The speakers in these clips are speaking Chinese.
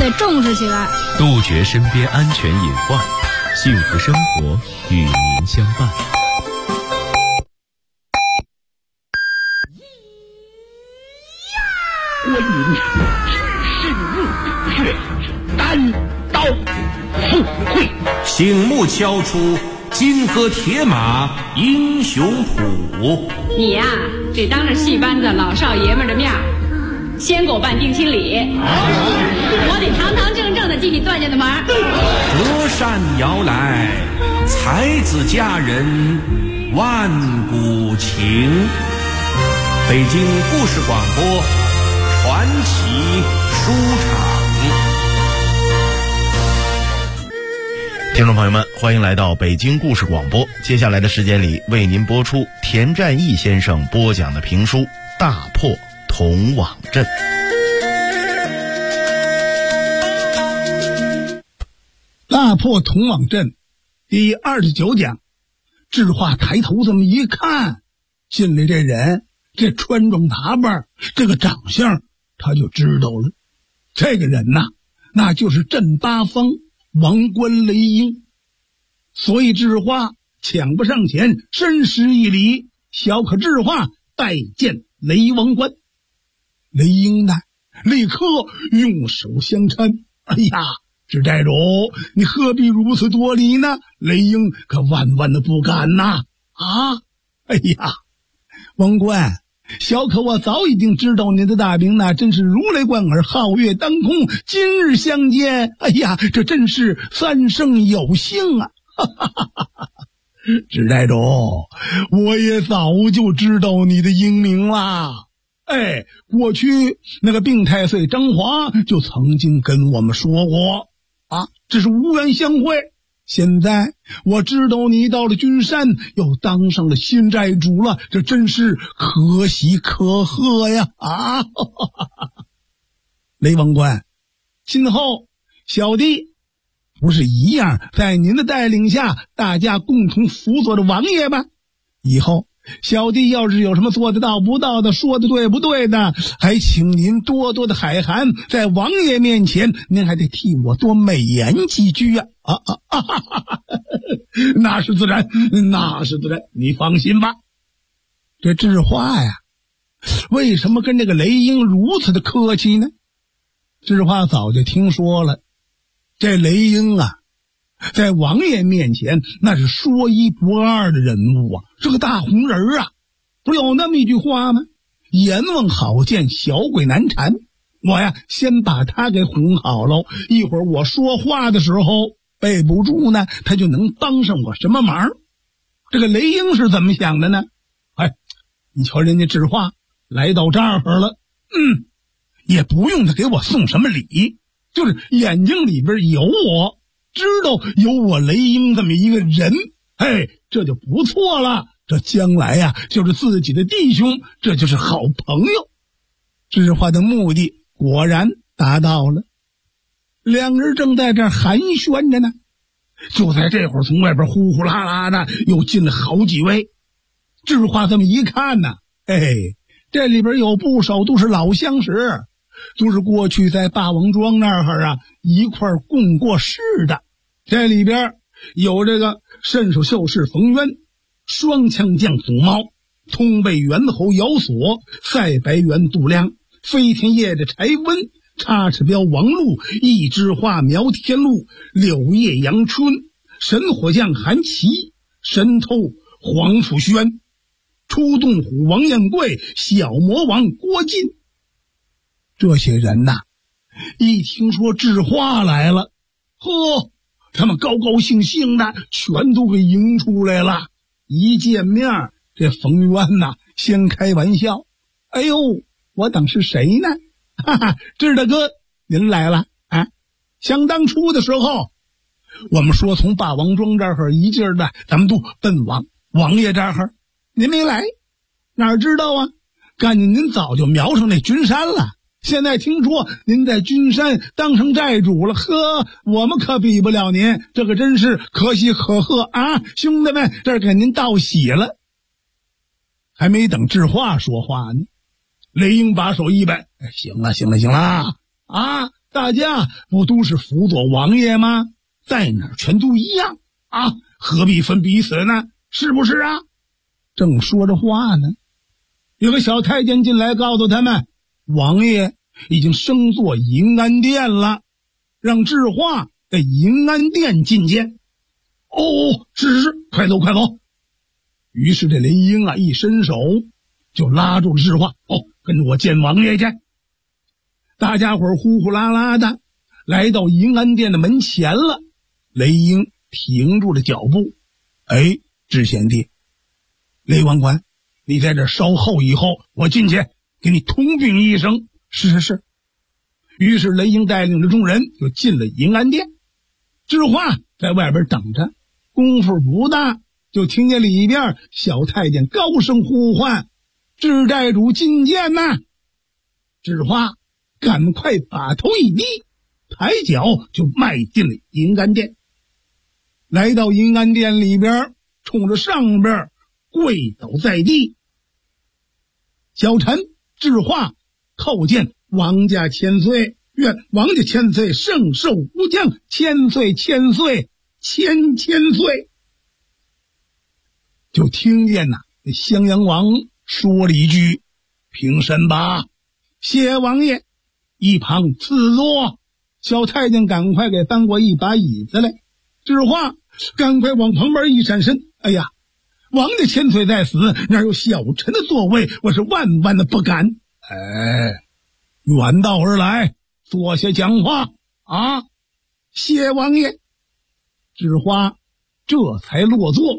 得重视起来， 杜绝身边安全隐患，幸福生活与您相伴。 观音是日月单刀赴会， 醒目敲出金戈铁马英雄谱。 你呀，只当着戏班子老少爷们的面先给我办定亲礼，我得堂堂正正的继续段家的忙。 隔山遥来，才子佳人万古情。北京故事广播传奇书场。 听众朋友们，欢迎来到北京故事广播。接下来的时间里，为您播出田占义先生播讲的评书《大破铜网阵》。 大破铜网阵第29讲。智化抬头这么一看，心里这人这穿装打扮，这个长相他就知道了，这个人呐，那就是镇八方王官雷英。所以智化抢不上前，深施一礼，小可智化拜见雷王官。雷英呢，立刻用手相搀。哎呀，智寨主，你何必如此多礼呢？雷英可万万的不敢呐！哎呀，王官，小可我早已经知道您的大名，那真是如雷贯耳，皓月当空。今日相见，哎呀，这真是三生有幸啊！智寨主，我也早就知道你的英名啦。过去那个病太岁张华就曾经跟我们说过这是无缘相会。现在我知道你到了君山，又当上了新寨主了，这真是可喜可贺呀！雷王官，今后小弟不是一样在您的带领下，大家共同辅佐着王爷吗？以后小弟要是有什么做得到不到的，说的对不对的，还请您多多的海涵，在王爷面前您还得替我多美言几句那是自然，那是自然，你放心吧。这智化呀，为什么跟这个雷英如此的客气呢？智化早就听说了，这雷英在王爷面前那是说一不二的人物是个大红人不是有那么一句话吗？阎王好见，小鬼难缠。我呀，先把他给哄好喽，一会儿我说话的时候背不住呢，他就能帮上我什么忙。这个雷英是怎么想的呢？你瞧人家智化来到这儿了，也不用他给我送什么礼，就是眼睛里边有我，知道有我雷英这么一个人，这就不错了。这将来就是自己的弟兄，这就是好朋友。智化的目的果然达到了。两人正在这儿寒暄着呢，就在这会儿，从外边呼呼啦啦的又进了好几位。智化这么一看呢，这里边有不少都是老相识，都是过去在霸王庄那儿一块共过事的。这里边有这个身手秀士冯渊，双枪将祖猫，通背猿侯姚索，赛白猿杜亮，飞天夜的柴温，插翅镖王禄，一枝花苗天禄，柳叶阳春，神火将韩琦，神偷黄甫轩，出洞虎王彦贵，小魔王郭靖。这些人一听说智化来了，他们高高兴兴的全都给迎出来了。一见面，这冯渊先开玩笑，我等是谁呢？智大哥您来了想当初的时候，我们说从霸王庄这儿一劲儿的咱们都奔往王爷这儿，您没来，哪知道看见您早就瞄上那君山了。现在听说您在君山当成寨主了，我们可比不了您，这个真是可喜可贺兄弟们，这儿给您道喜了。还没等智化说话呢，雷英把手一摆，行了大家不都是辅佐王爷吗？在哪儿全都一样啊，何必分彼此呢？是不是啊？正说着话呢，有个小太监进来告诉他们，王爷已经升做银安殿了，让智化在银安殿觐见。哦，是，快走快走。于是这雷英啊一伸手就拉住了智化，跟着我见王爷去。大家伙呼呼啦啦的来到银安殿的门前了。雷英停住了脚步，智贤弟，雷王官，你在这稍后以后，我进去给你通禀一声。是。于是雷英带领着众人就进了银安殿，智化在外边等着。功夫不大，就听见里边小太监高声呼唤：“智寨主觐见呐！”智化赶快把头一低，抬脚就迈进了银安殿。来到银安殿里边，冲着上边跪倒在地。小臣智化叩见王家千岁，愿王家千岁圣寿无疆，千岁千岁千岁。就听见那襄阳王说了一句：“平身吧，谢王爷。”一旁赐座。小太监赶快给搬过一把椅子来，智化赶快往旁边一闪身，哎呀，王家千岁在此，哪有小臣的座位？我是万万的不敢。远道而来，坐下讲话啊！谢王爷。智化这才落座。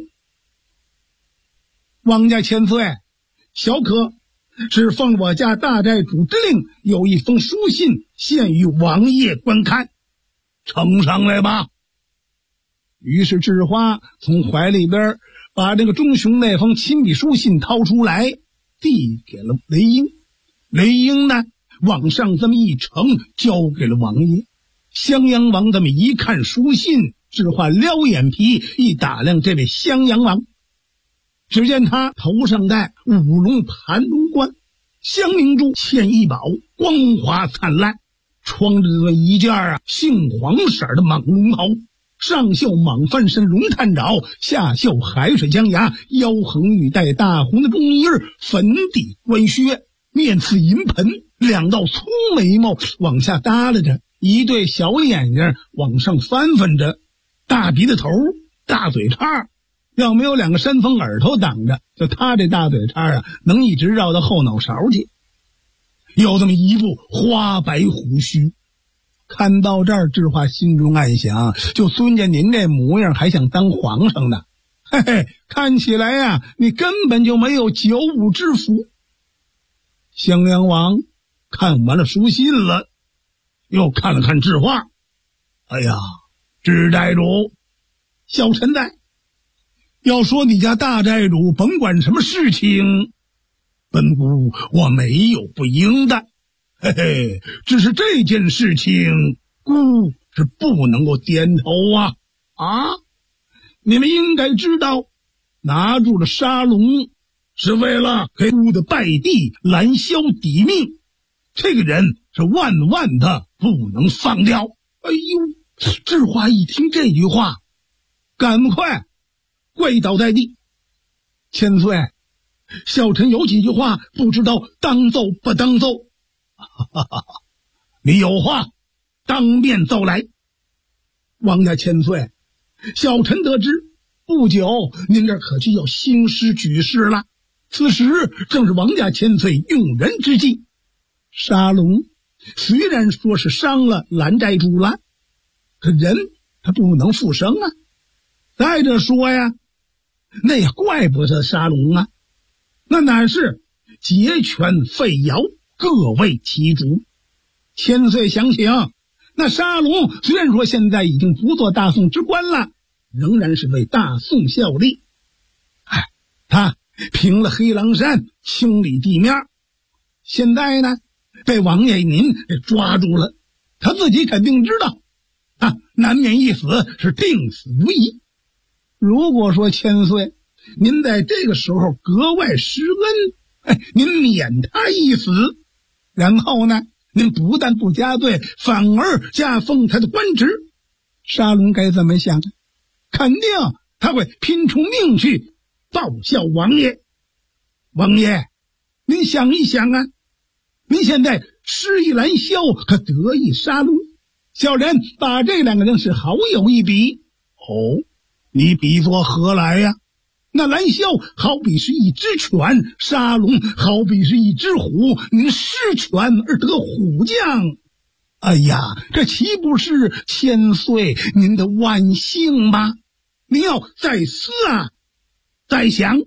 王家千岁，小可是奉我家大寨主之令，有一封书信献与王爷观看，呈上来吧。于是智化从怀里边把这个钟雄那封亲笔书信掏出来，递给了雷英。雷英呢，往上这么一呈，交给了王爷。襄阳王这么一看书信，智化撩眼皮一打量这位襄阳王，只见他头上戴五龙盘龙冠，香明珠嵌一宝，光华灿烂，穿着这么一件杏黄色的蟒龙袍，上绣蟒翻身龙探爪，下绣海水江崖，腰横玉带大红的中衣儿，粉底官靴，面似银盆，两道粗眉毛往下耷拉着，一对小眼睛往上翻翻着，大鼻子头，大嘴叉，要没有两个山峰耳朵挡着，就他这大嘴叉能一直绕到后脑勺去。有这么一副花白胡须。看到这儿，智化心中暗想，就孙家您这模样还想当皇上呢？嘿嘿，看起来你根本就没有九五之福。襄阳王看完了书信了，又看了看智化，哎呀，智寨主，小臣在。要说你家大寨主甭管什么事情，本姑我没有不应的，嘿嘿，只是这件事情姑是不能够点头啊！你们应该知道，拿住了沙龙是为了给姑的败弟蓝霄抵命，这个人是万万的不能放掉。哎呦，智化一听这句话，赶快跪倒在地。千岁，小臣有几句话不知道当奏不当奏。你有话当面奏来。王家千岁，小臣得知不久您这可就要兴师举事了，此时正是王家千岁用人之际。沙龙虽然说是伤了蓝寨主了，可人他不能复生啊。再者说那也怪不得沙龙啊，那乃是劫权废尧，各为其主。千岁想请，那沙龙虽然说现在已经不做大宋之官了，仍然是为大宋效力。他平了黑狼山，清理地面，现在呢被王爷您给抓住了，他自己肯定知道难免一死，是定死无疑。如果说千岁您在这个时候格外施恩，您免他一死，然后呢您不但不加罪，反而加封他的官职。沙龙该怎么想？肯定他会拼出命去报效王爷。王爷，您想一想啊，您现在失意蓝霄和得意沙龙，小人把这两个人是好友一比。哦，你比作何来呀？那蓝霄好比是一只犬，沙龙好比是一只虎，您失犬而得虎将，哎呀，这岂不是千岁您的万幸吗？您要再思啊，再想。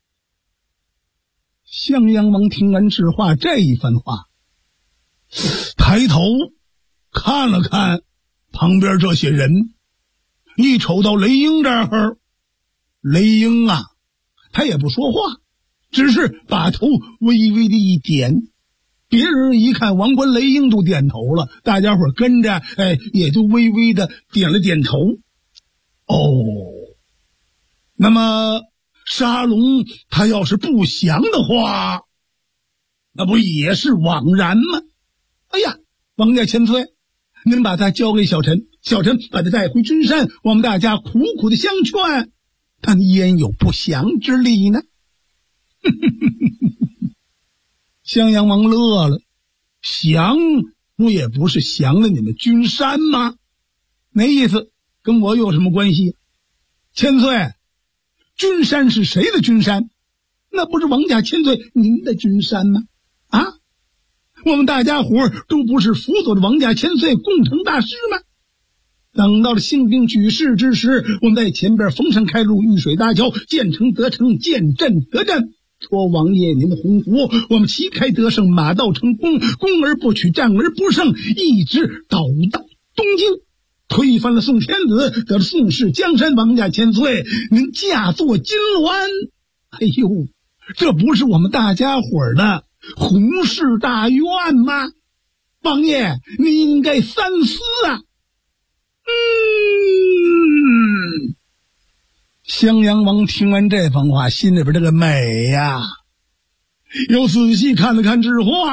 襄阳王听完智化这一番话，抬头看了看旁边这些人，一瞅到雷英这儿，雷英啊，他也不说话，只是把头微微的一点。别人一看王冠雷英都点头了，大家伙跟着也就微微的点了点头。哦，那么沙龙他要是不降的话，那不也是枉然吗？哎呀，王家千岁，您把他交给小臣，小臣把他带回君山，我们大家苦苦的相劝，他焉有不降之理呢？襄阳王乐了，降不也不是降了你们君山吗？那意思跟我有什么关系？千岁，君山是谁的君山？那不是王家千岁您的君山吗？啊，我们大家伙都不是辅佐着王家千岁共成大事吗？等到了兴兵举事之时，我们在前边逢山开路，遇水搭桥，见城得城，见镇得镇，托王爷您的鸿福，我们旗开得胜，马到成功，攻而不取，战而不胜，一直到东京，推翻了宋天子，得了宋氏江山。王家千岁您驾坐金銮，哎呦，这不是我们大家伙的宏誓大愿吗？王爷您应该三思啊。襄阳王听完这番话，心里边这个美呀，又仔细看了看智化。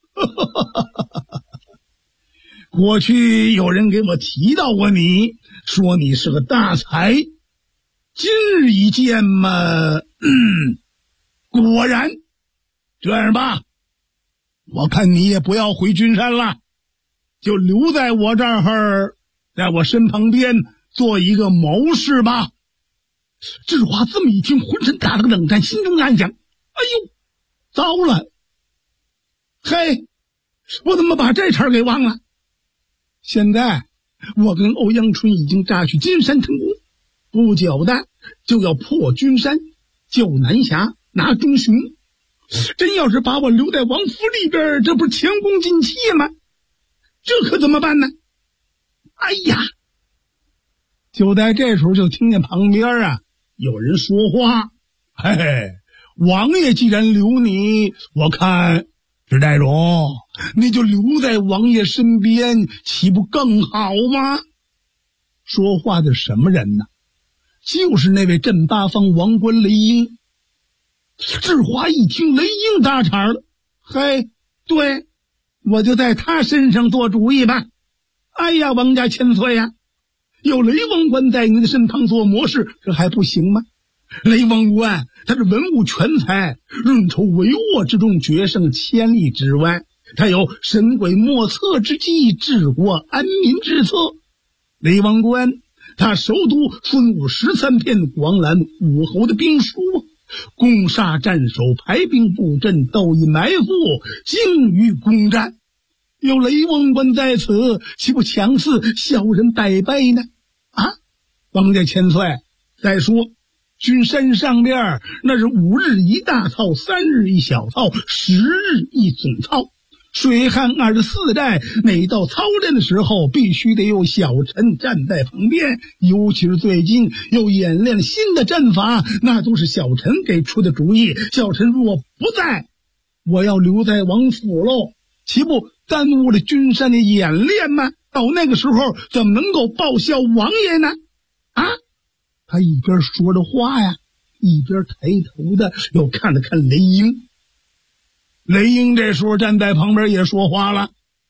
过去有人给我提到过你，说你是个大才，今日一见嘛，果然。这样吧，我看你也不要回君山了，就留在我这儿，在我身旁边做一个谋士吧。智化这么一听，浑身打了个冷战，心中暗想：哎呦，糟了！嘿，我怎么把这茬给忘了？现在我跟欧阳春已经炸去金山成功，不久的就要破君山，救南峡，拿中雄。真要是把我留在王府里边，这不是前功尽弃吗？这可怎么办呢？哎呀！就在这时候，就听见旁边啊有人说话：“嘿嘿，王爷既然留你，我看石代荣，你就留在王爷身边，岂不更好吗？”说话的什么人呢？就是那位镇八方王冠雷英。智化一听雷英打岔了：“嘿，对，我就在他身上做主意吧。哎呀，王家千岁呀！有雷王官在你的身旁做谋士，这还不行吗？雷王官他是文武全才，运筹帷幄之中，决胜千里之外，他有神鬼莫测之计，治国安民之策。雷王官他熟读孙武13篇，广览武侯的兵书，攻杀战守，排兵布阵，斗隐埋伏，精于攻战。有雷王官在此，岂不强似小人百倍呢？啊，王家千岁，再说君山上边那是5日一大操，3日一小操，10日一总操，水旱24寨，每到操练的时候，必须得有小臣站在旁边，尤其是最近又演练了新的阵法，那都是小臣给出的主意。小臣若不在，我要留在王府喽，岂不耽误了君山的演练吗？到那个时候怎么能够报效王爷呢？啊！他一边说着话呀，一边抬头的又看了看雷英。雷英这时候站在旁边也说话了：“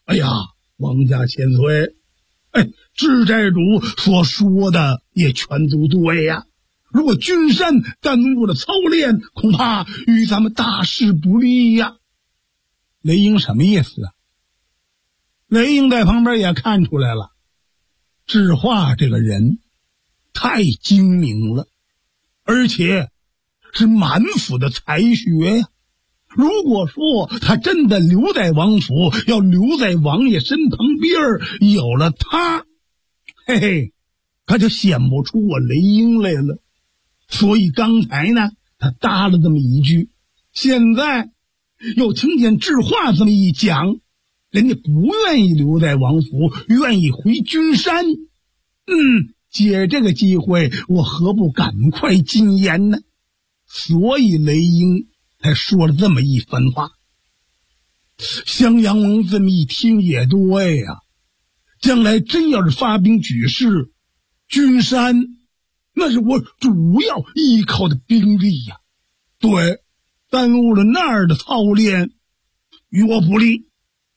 哎呀，王家千岁，知寨主所说的也全都对呀。如果君山耽误了操练，恐怕与咱们大事不利呀。雷英什么意思啊？雷英在旁边也看出来了，智化这个人太精明了，而且是满腹的才学呀。如果说他真的留在王府，要留在王爷身旁边，有了他，嘿嘿，他就显不出我雷英来了。所以刚才呢，他搭了这么一句，现在又听见智化这么一讲，人家不愿意留在王府，愿意回君山。借这个机会，我何不赶快进言呢？所以雷英才说了这么一番话。襄阳王这么一听也对呀，将来真要是发兵举事，君山那是我主要依靠的兵力呀。对，耽误了那儿的操练，与我不利。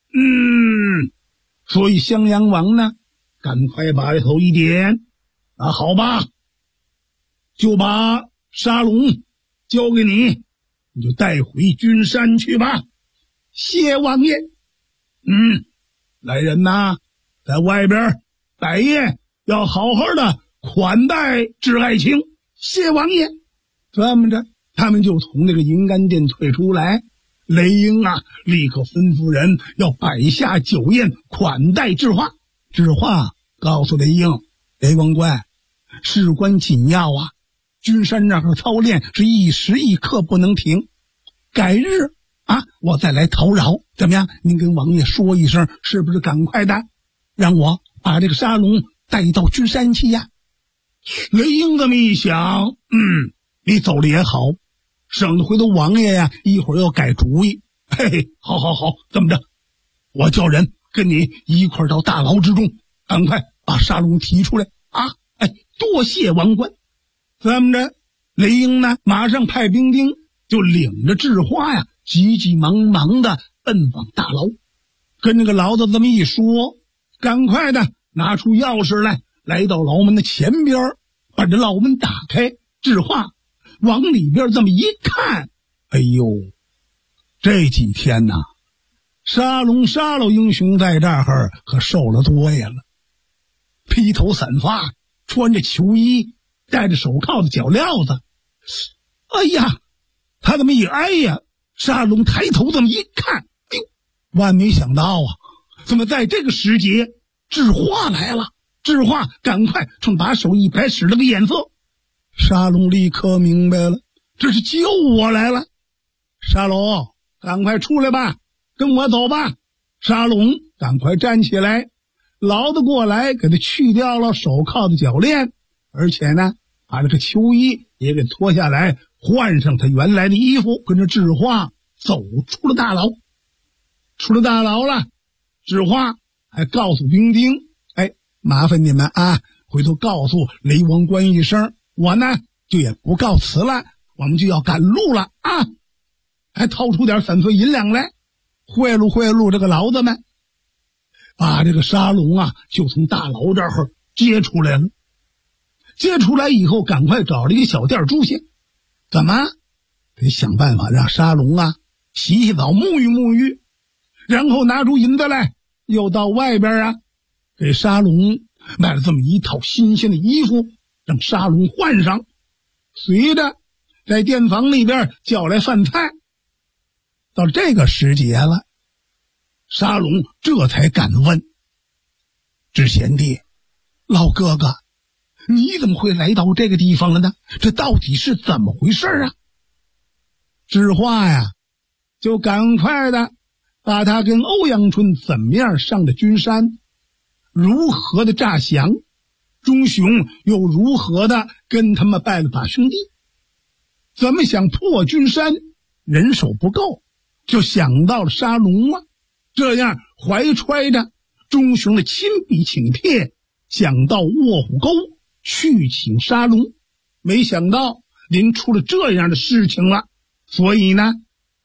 所以襄阳王呢，赶快把头一点，好吧，就把沙龙交给你，你就带回君山去吧。谢王爷。来人呐，在外边摆宴，要好好的款待智爱卿。谢王爷。这么着，他们就从那个银干殿退出来。雷英啊，立刻吩咐人要摆下酒宴款待智化。智化告诉雷英，雷王官，事关紧要啊，君山这儿操练是一时一刻不能停，改日我再来讨扰，怎么样？您跟王爷说一声，是不是赶快的让我把这个沙龙带到君山去呀？雷英这么一想，你走了也好，省得回头王爷呀一会儿又改主意。好，这么着，我叫人跟你一块到大牢之中，赶快把沙龙提出来啊！多谢王官。这么着，雷英呢马上派兵丁就领着智化呀，急急忙忙的奔往大牢。跟那个牢子这么一说，赶快的拿出钥匙来，来到牢门的前边，把这牢门打开。智化往里边这么一看，哎呦，这几天呐，沙老英雄在这儿可受了多呀了。披头散发，穿着囚衣，戴着手铐的脚镣子。哎呀，他这么一挨呀，沙龙抬头这么一看，万没想到啊，怎么在这个时节智化来了？智化赶快冲把手一摆，使了个眼色。沙龙立刻明白了，这是救我来了。沙龙，赶快出来吧，跟我走吧。沙龙赶快站起来，牢子过来给他去掉了手铐的脚链，而且呢把这个囚衣也给脱下来，换上他原来的衣服，跟着智化走出了大牢。出了大牢了，智化还告诉兵丁，麻烦你们回头告诉雷王官一声，我呢就也不告辞了，我们就要赶路了啊！还掏出点散碎银两来，贿赂这个牢子们，把这个沙龙就从大牢这儿接出来了。接出来以后，赶快找了一个小店住下，干嘛？得想办法让沙龙洗澡沐浴，然后拿出银子来，又到外边给沙龙买了这么一套新鲜的衣服，让沙龙换上。随着在店房里边叫来饭菜。到这个时节了，沙龙这才敢问：知贤弟，老哥哥，你怎么会来到这个地方了呢？这到底是怎么回事啊？智化呀，就赶快的把他跟欧阳春怎么样上的君山，如何的诈降，钟雄又如何的跟他们拜了把兄弟。怎么想破君山，人手不够，就想到了沙龙这样怀揣着钟雄的亲笔请帖，想到卧虎沟去请沙龙。没想到临出了这样的事情了，所以呢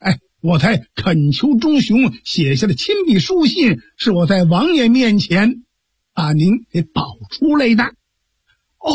我才恳求钟雄写下了亲笔书信，是我在王爷面前把您给保出来的。哦，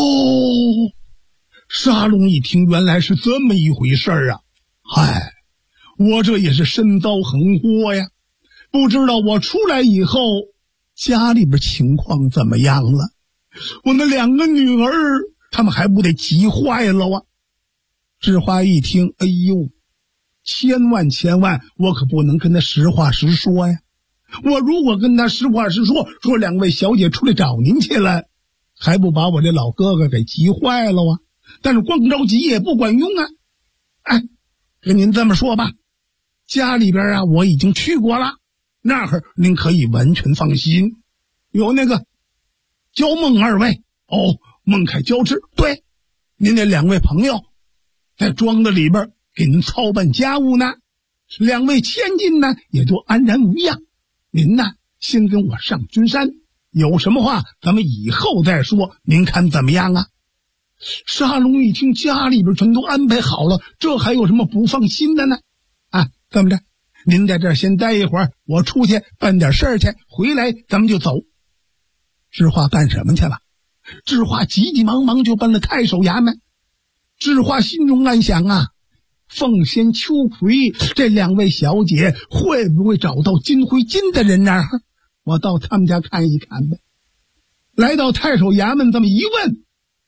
沙龙一听，原来是这么一回事啊！嗨，我这也是身遭横祸呀，不知道我出来以后家里边情况怎么样了？我那2个女儿他们还不得急坏了啊！智花一听，哎呦，千万我可不能跟他实话实说呀！我如果跟他实话实说2位小姐出来找您去了，还不把我这老哥哥给急坏了啊！但是光着急也不管用啊！哎，跟您这么说吧，家里边啊我已经去过了，那儿您可以完全放心。有那个焦孟2位，孟凯、焦志，对，您那2位朋友在庄子里边给您操办家务呢，2位千金呢也都安然无恙。您呢先跟我上君山，有什么话咱们以后再说，您看怎么样啊？沙龙一听家里边全都安排好了，这还有什么不放心的呢？啊，这么着，您在这儿先待一会儿，我出去办点事儿去，回来咱们就走。智花干什么去了？智花急急忙忙就奔了太守衙门。智花心中暗想啊，凤仙、秋葵这2位小姐会不会找到金辉金的人呢？我到他们家看一看呗。来到太守衙门这么一问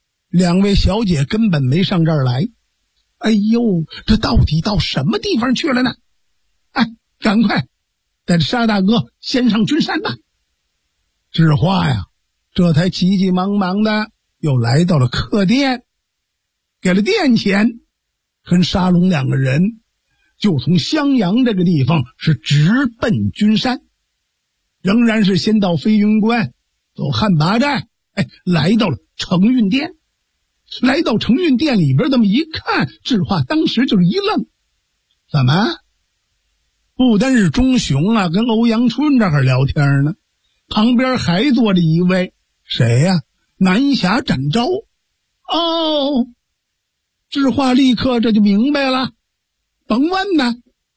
，2位小姐根本没上这儿来。哎呦，这到底到什么地方去了呢？哎，赶快带着沙大哥先上君山吧。智花呀，这才急急忙忙的又来到了客店，给了店钱，跟沙龙2个人就从襄阳这个地方是直奔君山，仍然是先到飞云关，走汉拔寨，来到了承运殿。来到承运殿里边这么一看，智花当时就是一愣，怎么不单是钟雄啊跟欧阳春这儿聊天呢，旁边还坐着一位谁呀？南侠展昭。哦，智花立刻这就明白了，甭问呢，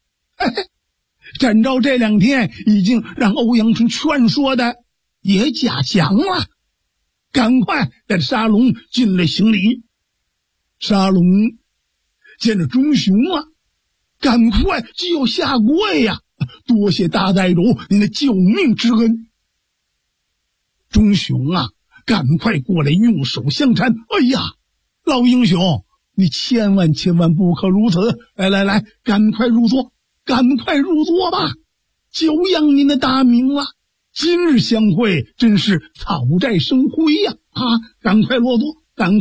展昭这2天已经让欧阳春劝说的也假降了。赶快带着沙龙进来行礼。沙龙见着钟雄啊，赶快就要下跪呀，多谢大寨主您的救命之恩。钟雄啊，赶快过来用手相搀。哎呀，老英雄，你千万不可如此！来，赶快入座吧，久仰您的大名了。今日相会，真是草寨生辉呀！赶快落座。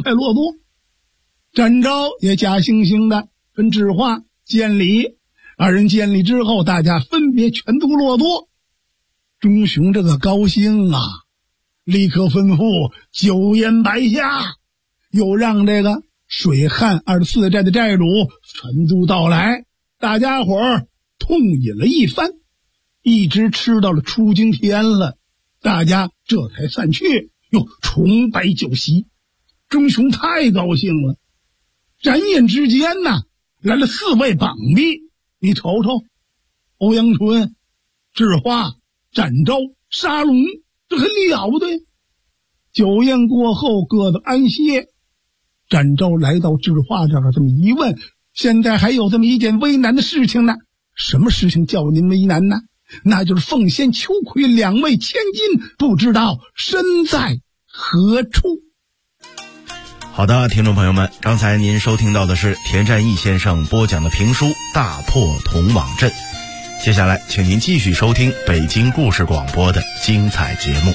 展昭也假惺惺的跟智花见礼，2人见礼之后，大家分别全都落座。钟雄这个高兴啊，立刻吩咐酒宴摆下，又让这个水旱24寨的寨主全都到来，大家伙儿痛饮了一番，一直吃到了出京天了，大家这才散去，又重摆酒席。钟雄太高兴了，转眼之间呢，来了4位榜吏，你瞅瞅，欧阳春、智花、展昭、沙龙，这还了不得。酒宴过后，各自安歇。展昭来到智花这儿这么一问，现在还有这么一件为难的事情呢。什么事情叫您为难呢？那就是凤仙、秋葵2位千金不知道身在何处。 好的，听众朋友们，刚才您收听到的是田占义先生播讲的评书《大破铜网阵》，接下来请您继续收听北京故事广播的精彩节目。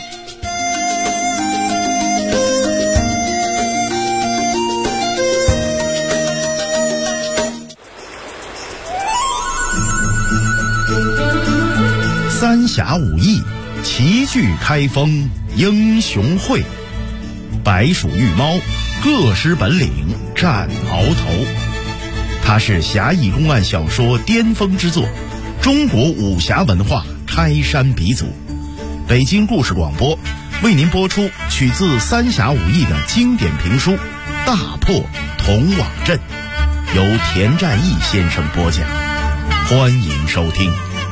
三峡武艺，齐聚开封英雄会，白鼠玉猫，各施本领战鳌头。它是侠义公案小说巅峰之作，中国武侠文化开山鼻祖。北京故事广播为您播出取自三峡武艺的经典评书《大破铜网阵》，由田占义先生播讲。 欢迎收听。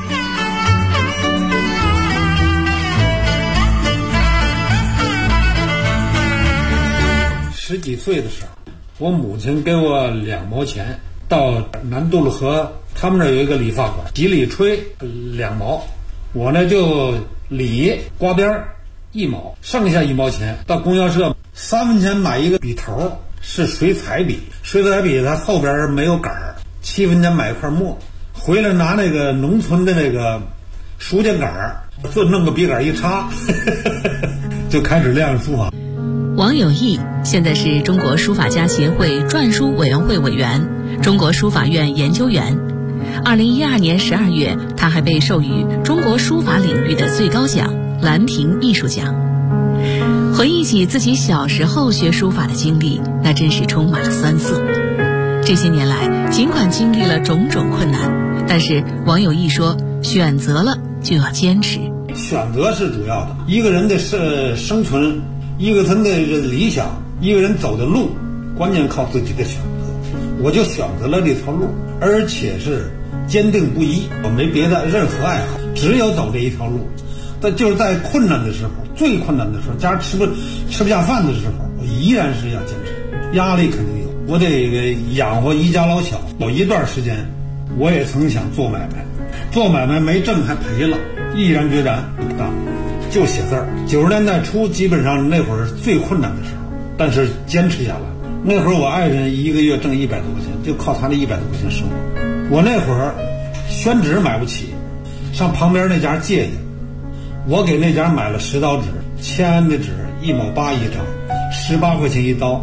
10几岁的时候，我母亲给我2毛钱，到南渡路河他们那有一个理发馆，洗理吹2毛，我呢就理刮边1毛，剩下1毛钱到供销社3分钱买一个笔头，是水彩笔，水彩笔它后边没有杆儿，7分钱买一块墨，回来拿那个农村的那个书架杆儿，就弄个笔杆一插就开始练书法。 王有义现在是中国书法家协会篆书委员会委员、中国书法院研究员。2012年12月，他还被授予中国书法领域的最高奖兰亭艺术奖。回忆起自己小时候学书法的经历，那真是充满了酸涩。这些年来，尽管经历了种种困难，但是王有义说，选择了就要坚持。 选择是主要的，一个人的生存，一个人的理想，一个人走的路，关键靠自己的选择。我就选择了这条路，而且是坚定不移，我没别的任何爱好，只有走这一条路。但就是在困难的时候，最困难的时候，家吃不下饭的时候，我依然是要坚持。压力肯定有，我得养活一家老小。有一段时间，我也曾想做买卖，做买卖没挣还赔了，毅然决然不干，就写字儿。90年代初，基本上那会儿最困难的时候，但是坚持下来。那会儿我爱人一个月挣100多块钱，就靠他那100多块钱生活。我那会儿宣纸买不起，上旁边那家借去，我给那家买了10刀纸，签的纸1毛8一张，18块钱一刀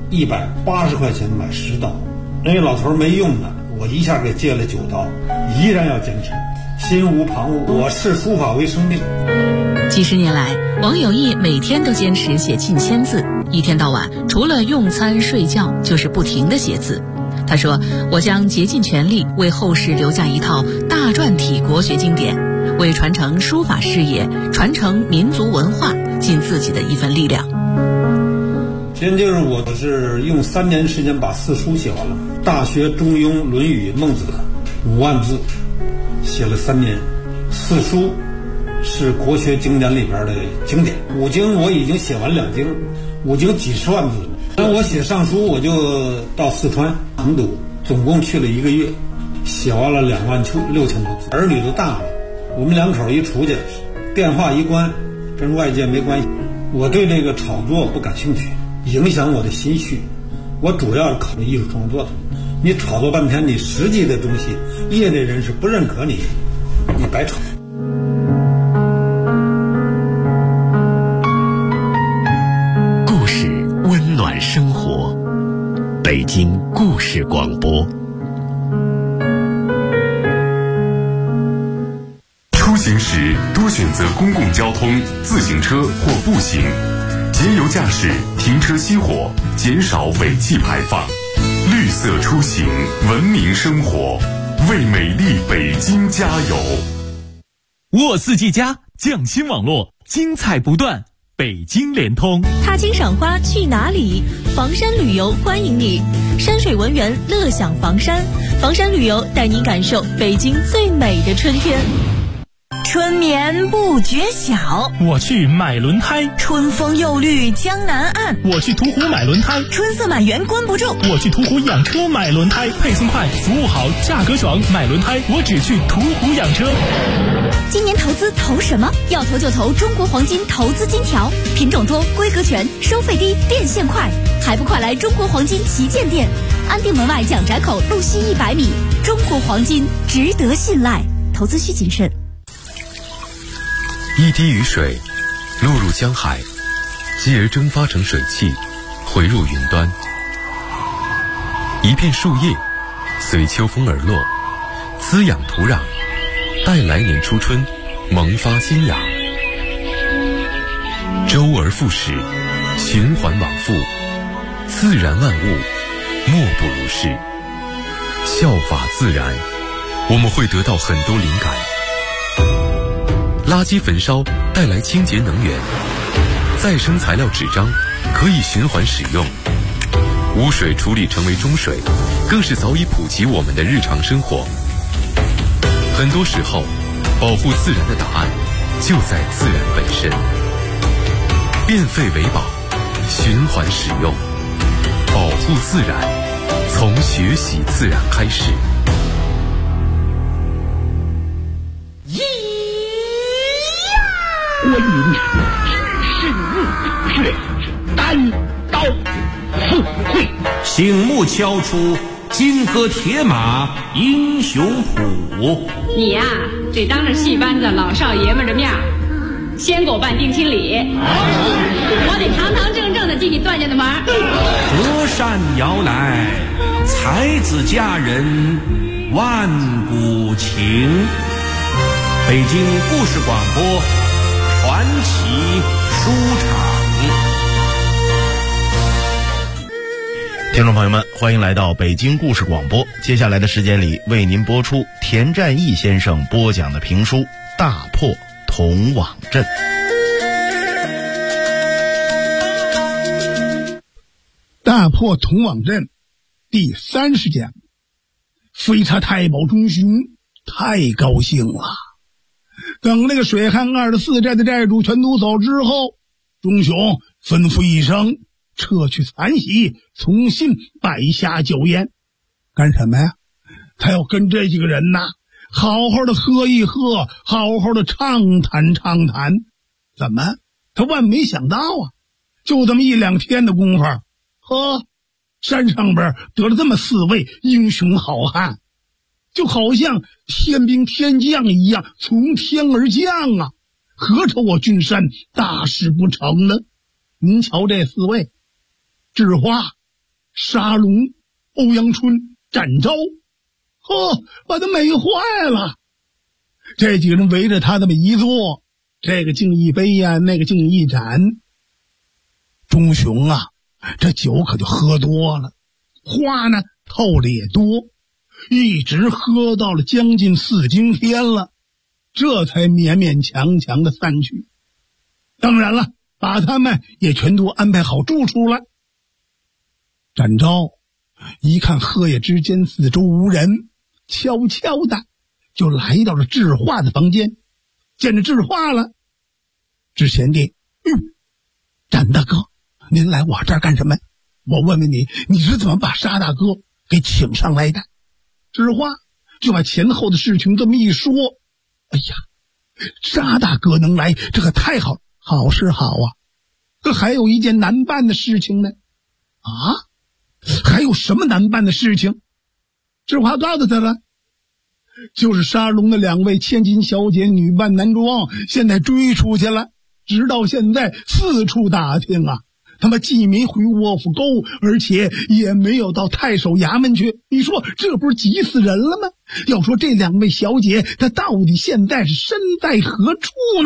，180块钱买10刀。那老头没用的，我一下给借了9刀，依然要坚持，心无旁骛。我视书法为生命。 几十年来，王有义每天都坚持写近1000字，一天到晚除了用餐睡觉就是不停地写字。他说，我将竭尽全力为后世留下一套大篆体国学经典，为传承书法事业、传承民族文化尽自己的一份力量。 先就是我是用3年时间把4书写完了，《大学》《中庸》《论语》《孟子》5万字，写了3年。4书是国学经典里边的经典，5经我已经写完2经，5经几十万字。那我写上书，我就到四川成都，总共去了1个月，写完了26000多字。儿女都大了，我们2口一出去，电话一关，跟外界没关系。我对这个炒作不感兴趣，影响我的心绪。我主要是考虑艺术创作的。你炒作半天，你实际的东西，业内人士不认可你，你白炒。 故事温暖生活，北京故事广播。 出行时多选择公共交通、自行车或步行，节油驾驶，停车熄火，减少尾气排放。绿色出行，文明生活，为美丽北京加油！ 沃四 G 加匠心网络，精彩不断，北京联通。 踏青赏花去哪里？房山旅游欢迎你，山水文园乐享房山，房山旅游带您感受北京最美的春天。 春眠不觉晓， 我去买轮胎； 春风又绿江南岸， 我去途虎买轮胎； 春色满园关不住， 我去途虎养车买轮胎。配送快，服务好，价格爽，买轮胎我只去途虎养车。 今年投资投什么？要投就投中国黄金投资金条，品种多，规格全，收费低，变现快，还不快来中国黄金旗舰店，安定门外蒋宅口路西100米。中国黄金值得信赖，投资需谨慎。 一滴雨水落入江海，继而蒸发成水汽，回入云端。一片树叶随秋风而落，滋养土壤，待来年初春萌发新芽。周而复始，循环往复，自然万物莫不如是。效法自然，我们会得到很多灵感。垃圾焚烧带来清洁能源，再生材料纸张可以循环使用，污水处理成为中水，更是早已普及我们的日常生活。 很多时候，保护自然的答案就在自然本身。变废为宝，循环使用，保护自然，从学习自然开始。 观音是日月单刀赴会， 醒目敲出金戈铁马英雄谱。 你呀，得当着戏班子老少爷们的面先给我办定亲礼，我得堂堂正正的进你段家的门。 隔山摇来，才子佳人万古情。北京故事广播传奇书场。 听众朋友们，欢迎来到北京故事广播。接下来的时间里，为您播出田占义先生播讲的评书《大破童网阵》。 大破童网阵第30讲，废他太保钟雄太高兴了。等那个水旱24寨的寨主全都走之后，钟雄吩咐一声，撤去残席，重新摆下酒宴。干什么呀？他要跟这几个人呐，好好的喝一喝，好好的畅谈畅谈。怎么？他万没想到啊，就这么1-2天的功夫，山上边得了这么4位英雄好汉，就好像天兵天将一样从天而降啊！何愁我君山大事不成呢？您瞧这4位：智花、沙龙、欧阳春、展昭，把他美坏了。这几个人围着他这么一坐，这个敬一杯呀，那个敬一盏。钟雄啊，这酒可就喝多了，话呢透的也多，一直喝到了将近4更天了，这才勉勉强强的散去。当然了，把他们也全都安排好住处了。展昭一看鹤野之间四周无人，悄悄的就来到了智化的房间。见着智化了，智贤弟，展大哥，您来我这儿干什么？我问问你，你是怎么把沙大哥给请上来的？智化就把前后的事情这么一说。哎呀，沙大哥能来，这可太好了，好是好啊，可还有一件难办的事情呢。还有什么难办的事情？智化告诉他了，就是沙龙的2位千金小姐女扮男装，现在追出去了，直到现在四处打听啊，他们既没回卧虎沟，而且也没有到太守衙门去。你说这不是急死人了吗？要说这2位小姐，她到底现在是身在何处呢？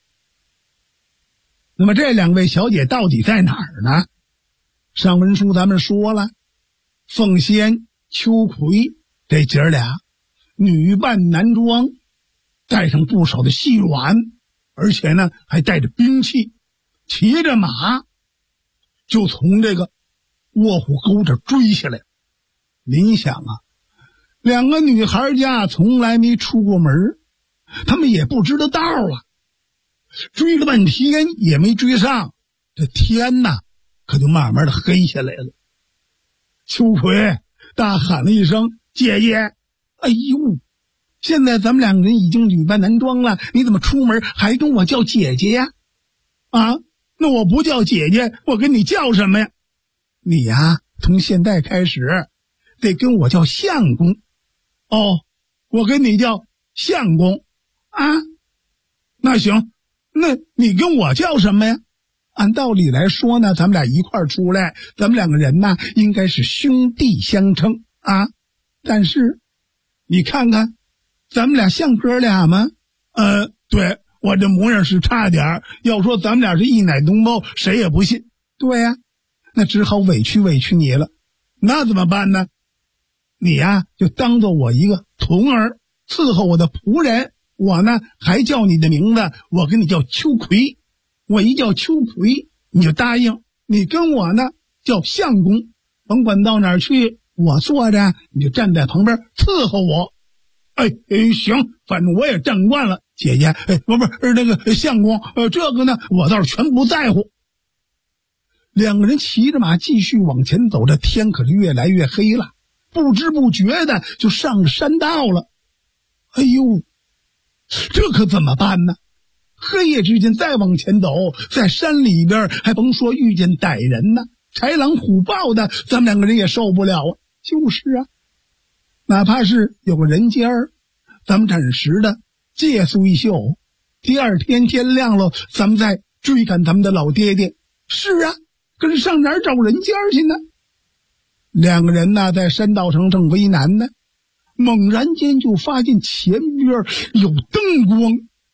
那么这2位小姐到底在哪儿呢？上文书咱们说了，凤仙、秋葵这姐儿俩女扮男装，带上不少的细软，而且呢还带着兵器，骑着马就从这个卧虎沟这追下来。您想啊，2个女孩家从来没出过门，她们也不知道道啊，追了半天也没追上，这天呐可就慢慢的黑下来了。秋葵大喊了一声，姐姐，哎呦，现在咱们2个人已经女扮男装了，你怎么出门还跟我叫姐姐呀？那我不叫姐姐，我跟你叫什么呀？你呀，从现在开始得跟我叫相公。我跟你叫相公啊。那行，那你跟我叫什么呀？按道理来说呢，咱们俩一块儿出来，咱们2个人呢应该是兄弟相称啊。但是你看看，咱们俩像哥俩吗？对，我这模样是差点儿，要说咱们俩是一奶同胞，谁也不信。对呀，那只好委屈你了。那怎么办呢？你呀就当做我一个童儿，伺候我的仆人。我呢还叫你的名字，我跟你叫秋葵。我一叫秋葵，你就答应，你跟我呢叫相公，甭管到哪儿去，我坐着你就站在旁边伺候我。 行，反正我也站惯了。姐姐，不是那个相公，这个呢，我倒是全不在乎。两个人骑着马继续往前走，这天可是越来越黑了，不知不觉的就上了山道了。哎呦，这可怎么办呢？黑夜之间再往前走，在山里边还甭说遇见歹人呢，豺狼虎豹的，咱们两个人也受不了啊。就是啊，哪怕是有个人家儿，咱们暂时的借宿一宿，第二天天亮了，咱们再追赶咱们的老爹爹。是啊，可是上哪儿找人家去呢？两个人呢，在山道上正为难呢，猛然间就发现前边有灯光。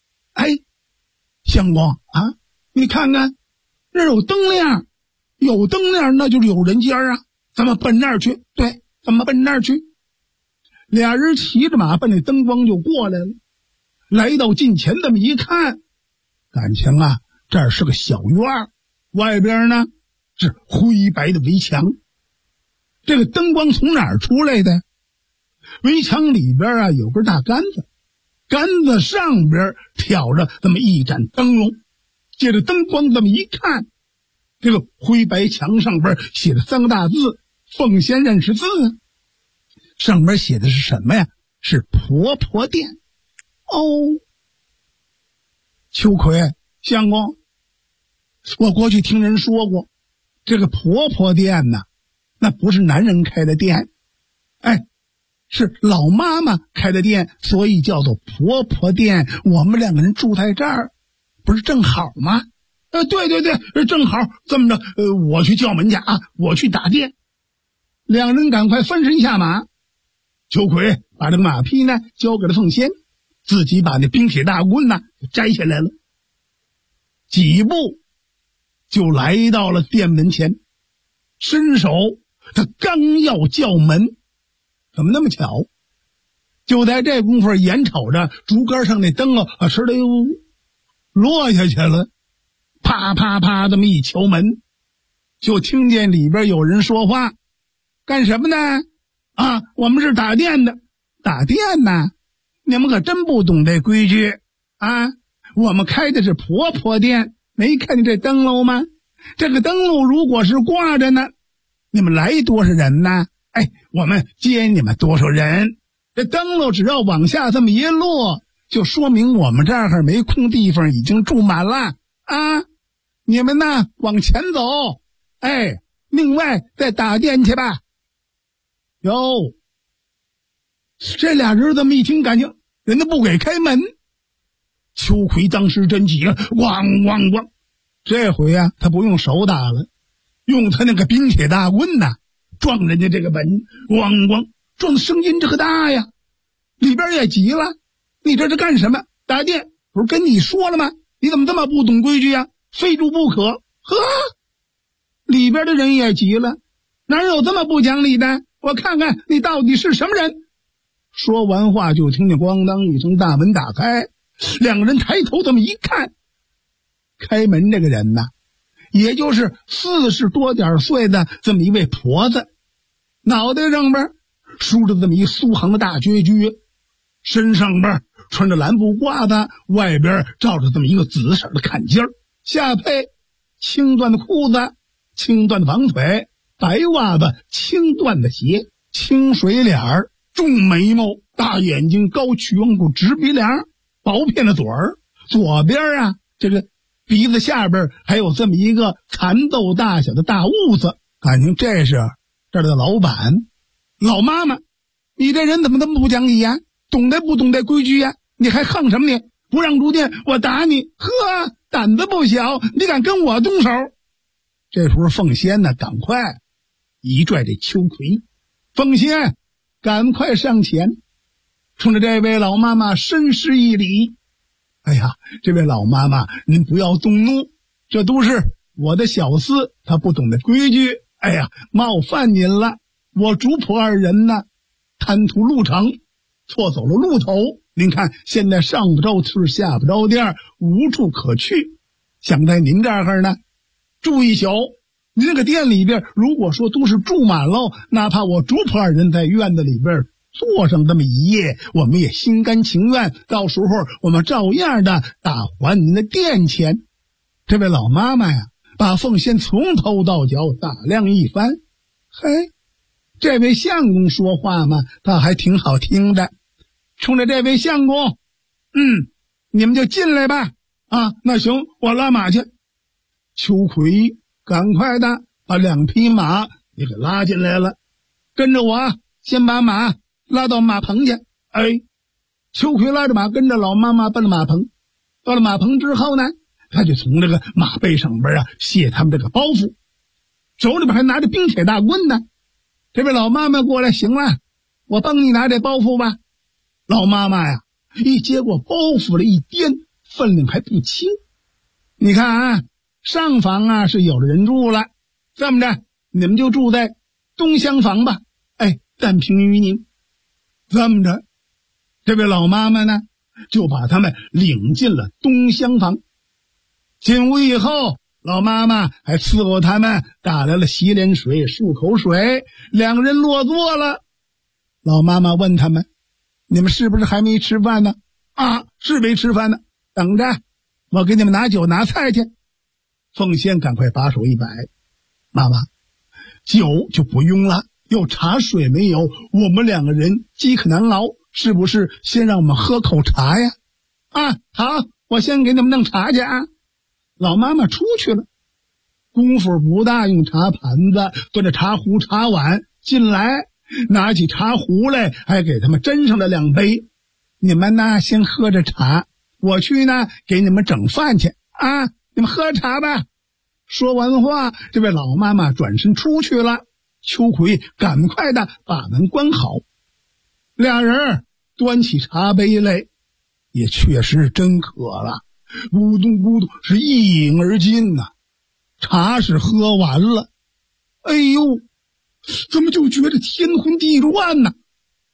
相公啊，你看看，那有灯亮，有灯亮那就是有人家啊，咱们奔那儿去。对，咱们奔那儿去。俩人骑着马奔那灯光就过来了，来到近前这么一看，感情啊，这儿是个小院，外边呢是灰白的围墙。这个灯光从哪儿出来的？围墙里边啊有根大杆子，杆子上边挑着这么一盏灯笼。借着灯光这么一看，这个灰白墙上边写着3个大字，奉先认识字啊。上面写的是什么呀？是婆婆店。秋葵，相公，我过去听人说过，这个婆婆店呢，那不是男人开的店，是老妈妈开的店，所以叫做婆婆店。我们两个人住在这儿，不是正好吗？对，正好这么着，我去叫门去啊，我去打店。两人赶快翻身下马，秋葵把这个马匹呢交给了凤仙，自己把那冰铁大棍呢摘下来了，几步就来到了店门前，伸手他刚要叫门，怎么那么巧？就在这功夫，眼瞅着竹竿上那灯哧的又落下去了，啪啪啪这么一敲门，就听见里边有人说话：“干什么呢？啊，我们是打店的。”打店呢？你们可真不懂这规矩啊！我们开的是婆婆店，没看见这灯笼吗？这个灯笼如果是挂着呢，你们来多少人呢？我们接你们多少人？这灯笼只要往下这么一落，就说明我们这儿没空地方，已经住满了啊！你们呢，往前走，另外再打店去吧。哟，这俩人这么一听，感情人家不给开门。秋葵当时真急了，咣咣咣，这回啊，他不用手打了，用他那个冰铁大棍呐，撞人家这个门，咣咣，撞的声音这个大呀！里边也急了，你这是干什么？打店不是跟你说了吗？你怎么这么不懂规矩呀？非住不可！呵，里边的人也急了，哪有这么不讲理的？我看看你到底是什么人！说完话，就听见咣当一声，大门打开，两个人抬头这么一看，开门这个人呐，也就是40多点岁的这么一位婆子，脑袋上边梳着这么一苏杭的大撅撅，身上边穿着蓝布褂子，外边罩着这么一个紫色的坎肩，下配青缎的裤子，青缎的绑腿，白袜子，青缎的鞋，清水脸儿，重眉毛，大眼睛，高颧骨，直鼻梁，薄片的嘴儿，左边啊这个鼻子下边还有这么一个蚕豆大小的大痦子，感情这是这儿的老板。老妈妈，你这人怎么这么不讲理呀？懂得不懂得规矩呀？你还横什么你？不让入店，我打你！呵，胆子不小，你敢跟我动手？这时候凤仙呢，赶快一拽这秋葵，凤仙，赶快上前，冲着这位老妈妈深施一礼。哎呀，这位老妈妈，您不要动怒，这都是我的小厮，他不懂得规矩。哎呀，冒犯您了。我主仆二人呢，贪图路程，错走了路头。您看，现在上不着村，下不着店，无处可去，想在您这儿呢住一宿。您这个店里边，如果说都是住满了，哪怕我主仆二人在院子里边坐上这么一夜，我们也心甘情愿，到时候我们照样的打还您的店钱。这位老妈妈呀，把凤仙从头到脚打量一番，嘿，这位相公说话嘛，倒还挺好听的。冲着这位相公，你们就进来吧。啊，那行，我拉马去。秋葵赶快的把2匹马也给拉进来了，跟着我，先把马拉到马棚去。秋葵拉着马跟着老妈妈奔了马棚。到了马棚之后呢，他就从这个马背上边卸他们这个包袱，手里边还拿着冰铁大棍呢。这位老妈妈过来，行了，我帮你拿这包袱吧。老妈妈呀，一接过包袱了，一掂，分量还不轻。你看啊，上房是有的人住了，这么着，你们就住在东厢房吧。暂凭于您。这么着，这位老妈妈呢，就把他们领进了东厢房。进屋以后，老妈妈还伺候他们打来了洗脸水、漱口水。2个人落座了。老妈妈问他们：“你们是不是还没吃饭呢？”“是没吃饭呢。”“等着，我给你们拿酒拿菜去。”凤仙赶快把手一摆：“妈妈，酒就不用了，有茶水没有？我们2个人饥渴难熬，是不是先让我们喝口茶呀？”“好，我先给你们弄茶去啊。”老妈妈出去了，功夫不大，用茶盘子端着茶壶茶碗进来，拿起茶壶来，还给他们斟上了2杯。你们呢，先喝着茶，我去呢给你们整饭去啊！你们喝茶吧。说完话，这位老妈妈转身出去了。秋葵赶快的把门关好。2人端起茶杯来，也确实真渴了，咕咚咕咚是一饮而尽呐。茶是喝完了，怎么就觉得天昏地乱呢